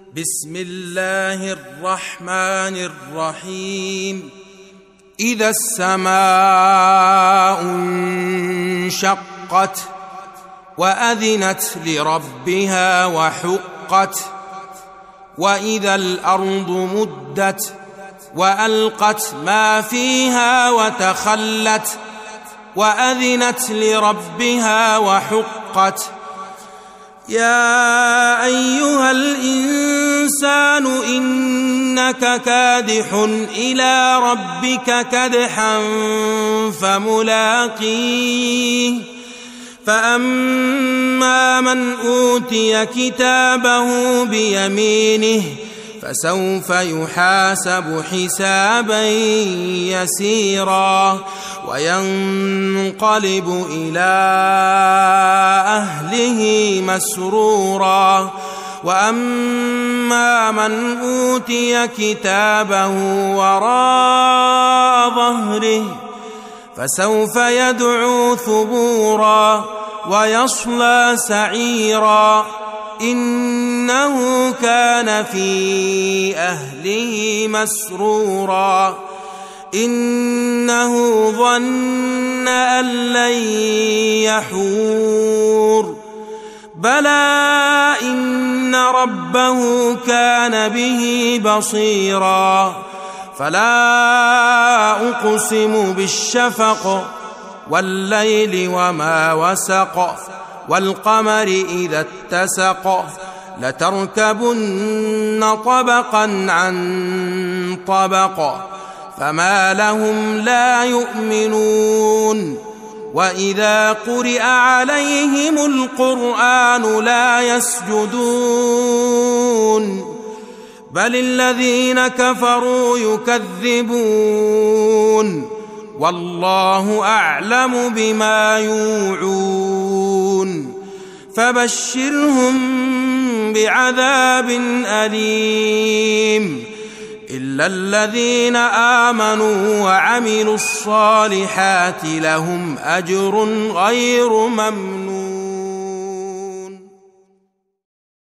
بسم الله الرحمن الرحيم. إذا السماء انشقت وأذنت لربها وحقت، وإذا الأرض مدت وألقت ما فيها وتخلت وأذنت لربها وحقت. يا أيها الإنسان إنك كادح إلى ربك كدحا فملاقيه، فأما من أوتي كتابه بيمينه فسوف يحاسب حسابا يسيرا وينقلب إلى أهله مسرورا. وأما من أوتي كتابه وراء ظهره فسوف يدعو ثبورا ويصلى سعيرا، إنه كان في أهله مسرورا، إنه ظن أن لن يحور. بلى إن ربه كان به بصيرا. فلا أقسم بالشفق والليل وما وسق والقمر إذا اتسق، لتركبن طبقا عن طبق فما لهم لا يؤمنون. وإذا قرئ عليهم القرآن لا يسجدون، بل الذين كفروا يكذبون، والله أعلم بما يوعون. فبشرهم بعذاب أليم إلا الذين آمنوا وعملوا الصالحات لهم أجر غير ممنون.